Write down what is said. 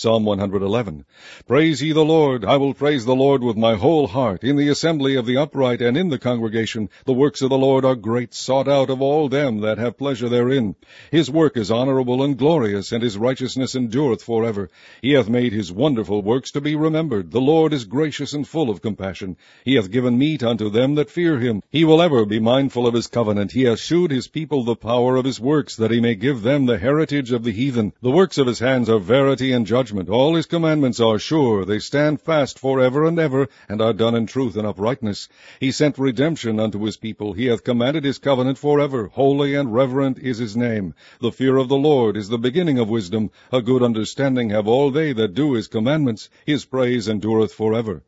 Psalm 111. Praise ye the Lord. I will praise the Lord with my whole heart. In the assembly of the upright and in the congregation, the works of the Lord are great, sought out of all them that have pleasure therein. His work is honorable and glorious, and his righteousness endureth forever. He hath made his wonderful works to be remembered. The Lord is gracious and full of compassion. He hath given meat unto them that fear him. He will ever be mindful of his covenant. He hath shewed his people the power of his works, that he may give them the heritage of the heathen. The works of his hands are verity and judgment. All his commandments are sure. They stand fast forever and ever, and are done in truth and uprightness. He sent redemption unto his people. He hath commanded his covenant forever. Holy and reverent is his name. The fear of the Lord is the beginning of wisdom. A good understanding have all they that do his commandments. His praise endureth forever.